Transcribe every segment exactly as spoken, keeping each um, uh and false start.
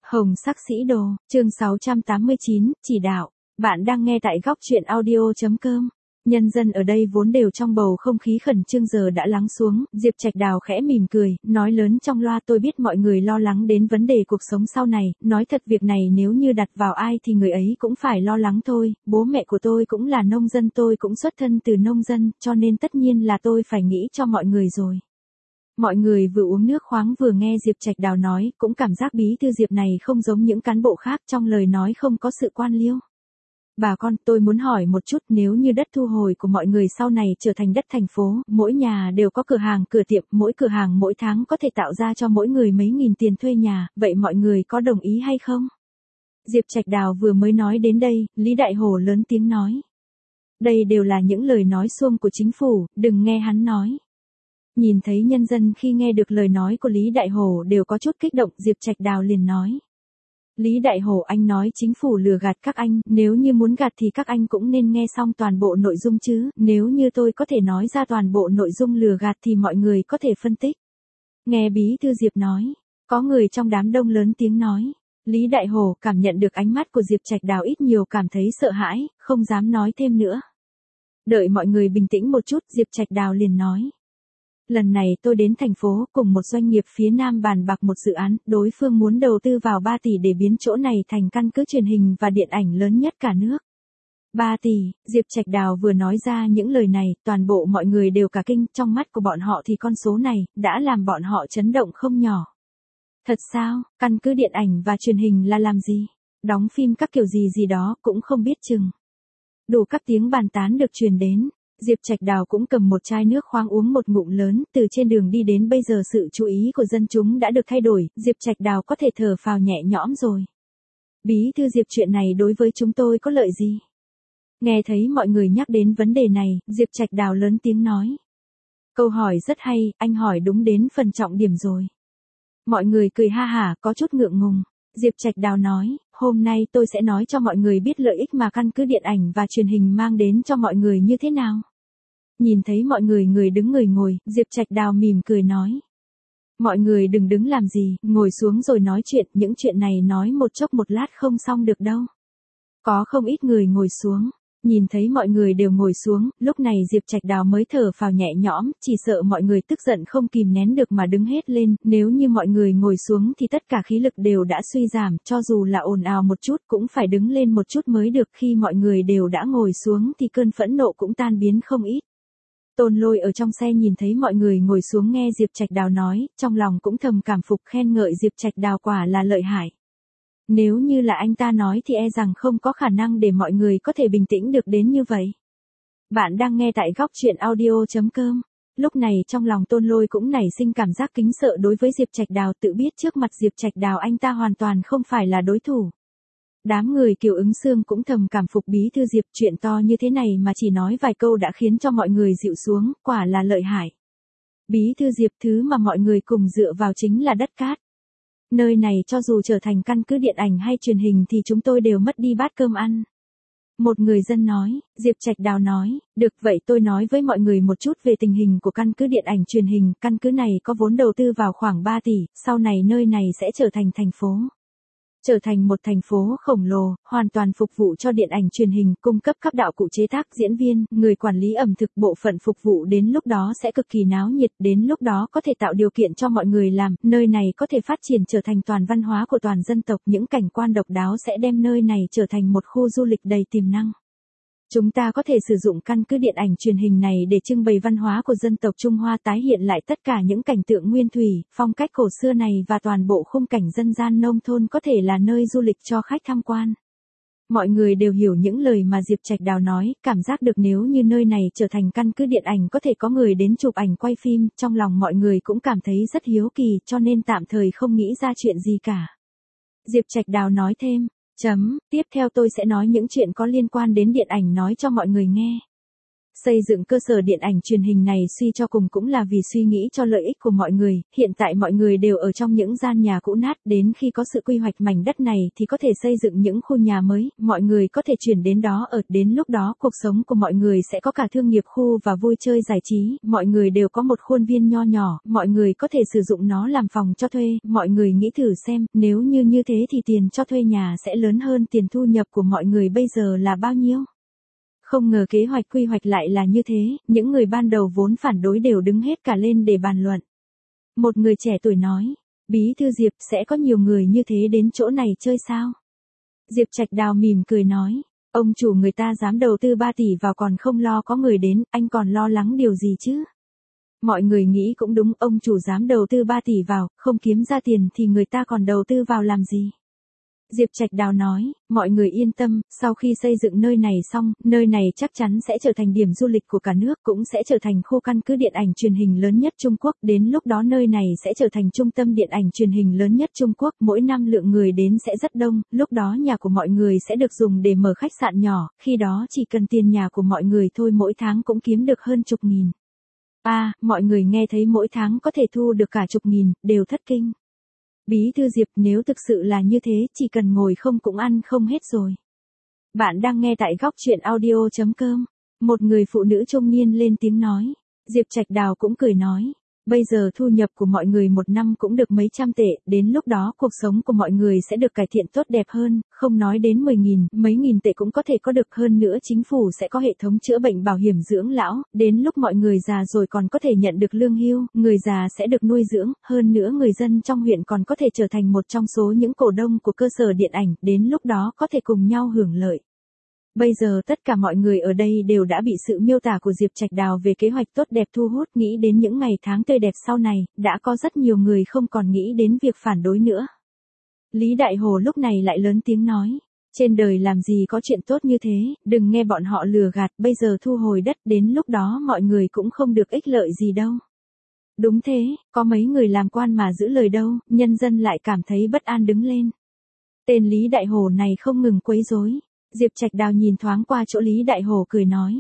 Hồng sắc sĩ đồ, chương sáu trăm tám mươi chín, chỉ đạo. Bạn đang nghe tại góc truyện audio.com. Nhân dân ở đây vốn đều trong bầu không khí khẩn trương giờ đã lắng xuống, Diệp Trạch Đào khẽ mỉm cười, nói lớn trong loa: tôi biết mọi người lo lắng đến vấn đề cuộc sống sau này, nói thật việc này nếu như đặt vào ai thì người ấy cũng phải lo lắng thôi, bố mẹ của tôi cũng là nông dân, tôi cũng xuất thân từ nông dân, cho nên tất nhiên là tôi phải nghĩ cho mọi người rồi. Mọi người vừa uống nước khoáng vừa nghe Diệp Trạch Đào nói, cũng cảm giác bí thư Diệp này không giống những cán bộ khác, trong lời nói không có sự quan liêu. Bà con, tôi muốn hỏi một chút, nếu như đất thu hồi của mọi người sau này trở thành đất thành phố, mỗi nhà đều có cửa hàng cửa tiệm, mỗi cửa hàng mỗi tháng có thể tạo ra cho mỗi người mấy nghìn tiền thuê nhà, vậy mọi người có đồng ý hay không? Diệp Trạch Đào vừa mới nói đến đây, Lý Đại Hổ lớn tiếng nói. Đây đều là những lời nói suông của chính phủ, đừng nghe hắn nói. Nhìn thấy nhân dân khi nghe được lời nói của Lý Đại Hổ đều có chút kích động, Diệp Trạch Đào liền nói. Lý Đại Hổ, anh nói chính phủ lừa gạt các anh, nếu như muốn gạt thì các anh cũng nên nghe xong toàn bộ nội dung chứ, nếu như tôi có thể nói ra toàn bộ nội dung lừa gạt thì mọi người có thể phân tích. Nghe bí thư Diệp nói, có người trong đám đông lớn tiếng nói. Lý Đại Hổ cảm nhận được ánh mắt của Diệp Trạch Đào ít nhiều cảm thấy sợ hãi, không dám nói thêm nữa. Đợi mọi người bình tĩnh một chút, Diệp Trạch Đào liền nói. Lần này tôi đến thành phố cùng một doanh nghiệp phía Nam bàn bạc một dự án, đối phương muốn đầu tư vào ba tỷ để biến chỗ này thành căn cứ truyền hình và điện ảnh lớn nhất cả nước. ba tỷ, Diệp Trạch Đào vừa nói ra những lời này, toàn bộ mọi người đều cả kinh, trong mắt của bọn họ thì con số này đã làm bọn họ chấn động không nhỏ. Thật sao, căn cứ điện ảnh và truyền hình là làm gì? Đóng phim các kiểu gì gì đó cũng không biết chừng. Đủ các tiếng bàn tán được truyền đến. Diệp Trạch Đào cũng cầm một chai nước khoáng uống một ngụm lớn, từ trên đường đi đến bây giờ sự chú ý của dân chúng đã được thay đổi, Diệp Trạch Đào có thể thở phào nhẹ nhõm rồi. Bí thư Diệp, chuyện này đối với chúng tôi có lợi gì? Nghe thấy mọi người nhắc đến vấn đề này, Diệp Trạch Đào lớn tiếng nói. Câu hỏi rất hay, anh hỏi đúng đến phần trọng điểm rồi. Mọi người cười ha hả, có chút ngượng ngùng. Diệp Trạch Đào nói, hôm nay tôi sẽ nói cho mọi người biết lợi ích mà căn cứ điện ảnh và truyền hình mang đến cho mọi người như thế nào. Nhìn thấy mọi người người đứng người ngồi, Diệp Trạch Đào mỉm cười nói. Mọi người đừng đứng làm gì, ngồi xuống rồi nói chuyện, những chuyện này nói một chốc một lát không xong được đâu. Có không ít người ngồi xuống. Nhìn thấy mọi người đều ngồi xuống, lúc này Diệp Trạch Đào mới thở phào nhẹ nhõm, chỉ sợ mọi người tức giận không kìm nén được mà đứng hết lên, nếu như mọi người ngồi xuống thì tất cả khí lực đều đã suy giảm, cho dù là ồn ào một chút cũng phải đứng lên một chút mới được, khi mọi người đều đã ngồi xuống thì cơn phẫn nộ cũng tan biến không ít. Tôn Lôi ở trong xe nhìn thấy mọi người ngồi xuống nghe Diệp Trạch Đào nói, trong lòng cũng thầm cảm phục khen ngợi Diệp Trạch Đào quả là lợi hại. Nếu như là anh ta nói thì e rằng không có khả năng để mọi người có thể bình tĩnh được đến như vậy. Bạn đang nghe tại góc truyện audio.com. Lúc này trong lòng Tôn Lôi cũng nảy sinh cảm giác kính sợ đối với Diệp Trạch Đào, tự biết trước mặt Diệp Trạch Đào anh ta hoàn toàn không phải là đối thủ. Đám người Kiều Ứng Xương cũng thầm cảm phục bí thư Diệp, chuyện to như thế này mà chỉ nói vài câu đã khiến cho mọi người dịu xuống, quả là lợi hại. Bí thư Diệp, thứ mà mọi người cùng dựa vào chính là đất cát. Nơi này cho dù trở thành căn cứ điện ảnh hay truyền hình thì chúng tôi đều mất đi bát cơm ăn. Một người dân nói, Diệp Trạch Đào nói, được vậy tôi nói với mọi người một chút về tình hình của căn cứ điện ảnh truyền hình, căn cứ này có vốn đầu tư vào khoảng ba tỷ, sau này nơi này sẽ trở thành thành phố. Trở thành một thành phố khổng lồ, hoàn toàn phục vụ cho điện ảnh truyền hình, cung cấp các đạo cụ chế tác, diễn viên, người quản lý ẩm thực, bộ phận phục vụ, đến lúc đó sẽ cực kỳ náo nhiệt, đến lúc đó có thể tạo điều kiện cho mọi người làm, nơi này có thể phát triển trở thành toàn văn hóa của toàn dân tộc, những cảnh quan độc đáo sẽ đem nơi này trở thành một khu du lịch đầy tiềm năng. Chúng ta có thể sử dụng căn cứ điện ảnh truyền hình này để trưng bày văn hóa của dân tộc Trung Hoa, tái hiện lại tất cả những cảnh tượng nguyên thủy, phong cách cổ xưa này và toàn bộ khung cảnh dân gian nông thôn có thể là nơi du lịch cho khách tham quan. Mọi người đều hiểu những lời mà Diệp Trạch Đào nói, cảm giác được nếu như nơi này trở thành căn cứ điện ảnh có thể có người đến chụp ảnh quay phim, trong lòng mọi người cũng cảm thấy rất hiếu kỳ, cho nên tạm thời không nghĩ ra chuyện gì cả. Diệp Trạch Đào nói thêm. Chấm, tiếp theo tôi sẽ nói những chuyện có liên quan đến điện ảnh nói cho mọi người nghe. Xây dựng cơ sở điện ảnh truyền hình này suy cho cùng cũng là vì suy nghĩ cho lợi ích của mọi người, hiện tại mọi người đều ở trong những gian nhà cũ nát, đến khi có sự quy hoạch mảnh đất này thì có thể xây dựng những khu nhà mới, mọi người có thể chuyển đến đó ở, đến lúc đó cuộc sống của mọi người sẽ có cả thương nghiệp khu và vui chơi giải trí, mọi người đều có một khuôn viên nho nhỏ, mọi người có thể sử dụng nó làm phòng cho thuê, mọi người nghĩ thử xem, nếu như như thế thì tiền cho thuê nhà sẽ lớn hơn tiền thu nhập của mọi người bây giờ là bao nhiêu? Không ngờ kế hoạch quy hoạch lại là như thế, những người ban đầu vốn phản đối đều đứng hết cả lên để bàn luận. Một người trẻ tuổi nói, Bí thư Diệp, sẽ có nhiều người như thế đến chỗ này chơi sao? Diệp Trạch Đào mỉm cười nói, ông chủ người ta dám đầu tư ba tỷ vào còn không lo có người đến, anh còn lo lắng điều gì chứ? Mọi người nghĩ cũng đúng, ông chủ dám đầu tư ba tỷ vào, không kiếm ra tiền thì người ta còn đầu tư vào làm gì? Diệp Trạch Đào nói, mọi người yên tâm, sau khi xây dựng nơi này xong, nơi này chắc chắn sẽ trở thành điểm du lịch của cả nước, cũng sẽ trở thành khu căn cứ điện ảnh truyền hình lớn nhất Trung Quốc, đến lúc đó nơi này sẽ trở thành trung tâm điện ảnh truyền hình lớn nhất Trung Quốc, mỗi năm lượng người đến sẽ rất đông, lúc đó nhà của mọi người sẽ được dùng để mở khách sạn nhỏ, khi đó chỉ cần tiền nhà của mọi người thôi mỗi tháng cũng kiếm được hơn chục nghìn. À, mọi người nghe thấy mỗi tháng có thể thu được cả chục nghìn, đều thất kinh. Bí thư Diệp, nếu thực sự là như thế, chỉ cần ngồi không cũng ăn không hết rồi. Bạn đang nghe tại góc chuyện audio chấm com. Một người phụ nữ trung niên lên tiếng nói. Diệp Trạch Đào cũng cười nói. Bây giờ thu nhập của mọi người một năm cũng được mấy trăm tệ, đến lúc đó cuộc sống của mọi người sẽ được cải thiện tốt đẹp hơn, không nói đến mười nghìn, mấy nghìn tệ cũng có thể có được, hơn nữa chính phủ sẽ có hệ thống chữa bệnh bảo hiểm dưỡng lão, đến lúc mọi người già rồi còn có thể nhận được lương hưu, người già sẽ được nuôi dưỡng, hơn nữa người dân trong huyện còn có thể trở thành một trong số những cổ đông của cơ sở điện ảnh, đến lúc đó có thể cùng nhau hưởng lợi. Bây giờ tất cả mọi người ở đây đều đã bị sự miêu tả của Diệp Trạch Đào về kế hoạch tốt đẹp thu hút, nghĩ đến những ngày tháng tươi đẹp sau này, đã có rất nhiều người không còn nghĩ đến việc phản đối nữa. Lý Đại Hồ lúc này lại lớn tiếng nói, trên đời làm gì có chuyện tốt như thế, đừng nghe bọn họ lừa gạt, bây giờ thu hồi đất, đến lúc đó mọi người cũng không được ích lợi gì đâu. Đúng thế, có mấy người làm quan mà giữ lời đâu, nhân dân lại cảm thấy bất an đứng lên. Tên Lý Đại Hồ này không ngừng quấy rối. Diệp Trạch Đào nhìn thoáng qua chỗ Lý Đại Hồ cười nói.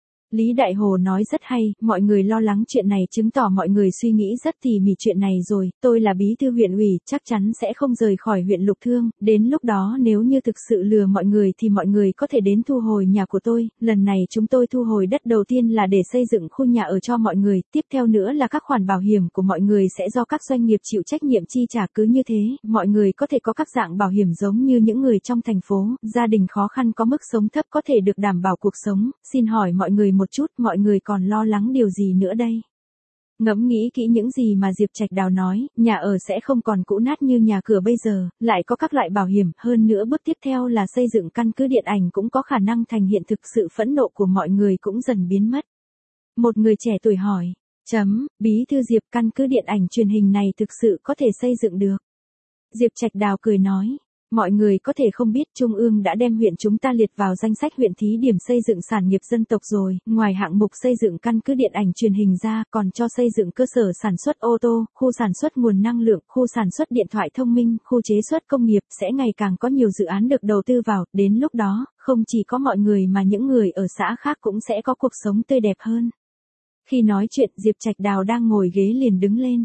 Lý Đại Hồ nói rất hay, mọi người lo lắng chuyện này chứng tỏ mọi người suy nghĩ rất tỉ mỉ chuyện này rồi, tôi là bí thư huyện ủy, chắc chắn sẽ không rời khỏi huyện Lục Thương, đến lúc đó nếu như thực sự lừa mọi người thì mọi người có thể đến thu hồi nhà của tôi, lần này chúng tôi thu hồi đất đầu tiên là để xây dựng khu nhà ở cho mọi người, tiếp theo nữa là các khoản bảo hiểm của mọi người sẽ do các doanh nghiệp chịu trách nhiệm chi trả, cứ như thế, mọi người có thể có các dạng bảo hiểm giống như những người trong thành phố, gia đình khó khăn có mức sống thấp có thể được đảm bảo cuộc sống, xin hỏi mọi người một chút, mọi người còn lo lắng điều gì nữa đây? Ngẫm nghĩ kỹ những gì mà Diệp Trạch Đào nói, nhà ở sẽ không còn cũ nát như nhà cửa bây giờ, lại có các loại bảo hiểm, hơn nữa bước tiếp theo là xây dựng căn cứ điện ảnh cũng có khả năng thành hiện thực, sự phẫn nộ của mọi người cũng dần biến mất. Một người trẻ tuổi hỏi, chấm, bí thư Diệp, căn cứ điện ảnh truyền hình này thực sự có thể xây dựng được. Diệp Trạch Đào cười nói. Mọi người có thể không biết Trung ương đã đem huyện chúng ta liệt vào danh sách huyện thí điểm xây dựng sản nghiệp dân tộc rồi, ngoài hạng mục xây dựng căn cứ điện ảnh truyền hình ra, còn cho xây dựng cơ sở sản xuất ô tô, khu sản xuất nguồn năng lượng, khu sản xuất điện thoại thông minh, khu chế xuất công nghiệp, sẽ ngày càng có nhiều dự án được đầu tư vào, đến lúc đó, không chỉ có mọi người mà những người ở xã khác cũng sẽ có cuộc sống tươi đẹp hơn. Khi nói chuyện, Diệp Trạch Đào đang ngồi ghế liền đứng lên.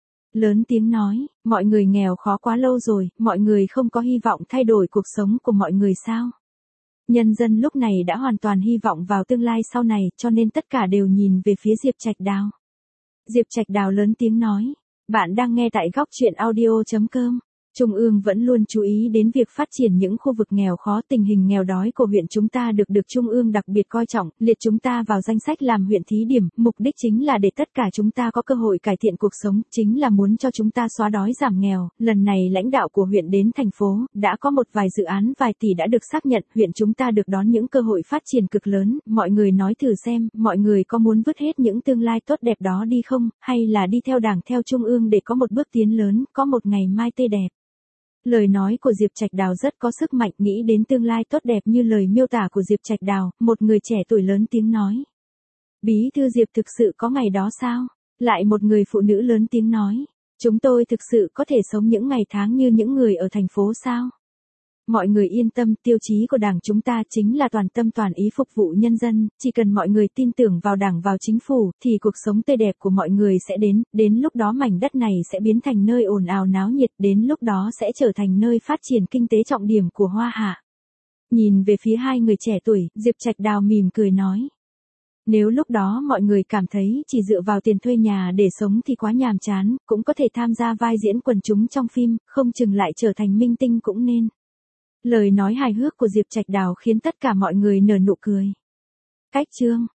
Lớn tiếng nói, mọi người nghèo khó quá lâu rồi, mọi người không có hy vọng thay đổi cuộc sống của mọi người sao? Nhân dân lúc này đã hoàn toàn hy vọng vào tương lai sau này, cho nên tất cả đều nhìn về phía Diệp Trạch Đào. Diệp Trạch Đào lớn tiếng nói, bạn đang nghe tại góc chuyện audio chấm com. Trung ương vẫn luôn chú ý đến việc phát triển những khu vực nghèo khó, tình hình nghèo đói của huyện chúng ta được được Trung ương đặc biệt coi trọng, liệt chúng ta vào danh sách làm huyện thí điểm, mục đích chính là để tất cả chúng ta có cơ hội cải thiện cuộc sống, chính là muốn cho chúng ta xóa đói giảm nghèo. Lần này lãnh đạo của huyện đến thành phố, đã có một vài dự án vài tỷ đã được xác nhận, huyện chúng ta được đón những cơ hội phát triển cực lớn, mọi người nói thử xem, mọi người có muốn vứt hết những tương lai tốt đẹp đó đi không, hay là đi theo Đảng theo Trung ương để có một bước tiến lớn, có một ngày mai tươi đẹp. Lời nói của Diệp Trạch Đào rất có sức mạnh, nghĩ đến tương lai tốt đẹp như lời miêu tả của Diệp Trạch Đào, một người trẻ tuổi lớn tiếng nói. Bí thư Diệp, thực sự có ngày đó sao? Lại một người phụ nữ lớn tiếng nói. Chúng tôi thực sự có thể sống những ngày tháng như những người ở thành phố sao? Mọi người yên tâm, tiêu chí của Đảng chúng ta chính là toàn tâm toàn ý phục vụ nhân dân, chỉ cần mọi người tin tưởng vào Đảng vào chính phủ, thì cuộc sống tươi đẹp của mọi người sẽ đến, đến lúc đó mảnh đất này sẽ biến thành nơi ồn ào náo nhiệt, đến lúc đó sẽ trở thành nơi phát triển kinh tế trọng điểm của Hoa Hạ. Nhìn về phía hai người trẻ tuổi, Diệp Trạch Đào mỉm cười nói. Nếu lúc đó mọi người cảm thấy chỉ dựa vào tiền thuê nhà để sống thì quá nhàm chán, cũng có thể tham gia vai diễn quần chúng trong phim, không chừng lại trở thành minh tinh cũng nên. Lời nói hài hước của Diệp Trạch Đào khiến tất cả mọi người nở nụ cười. Cách chương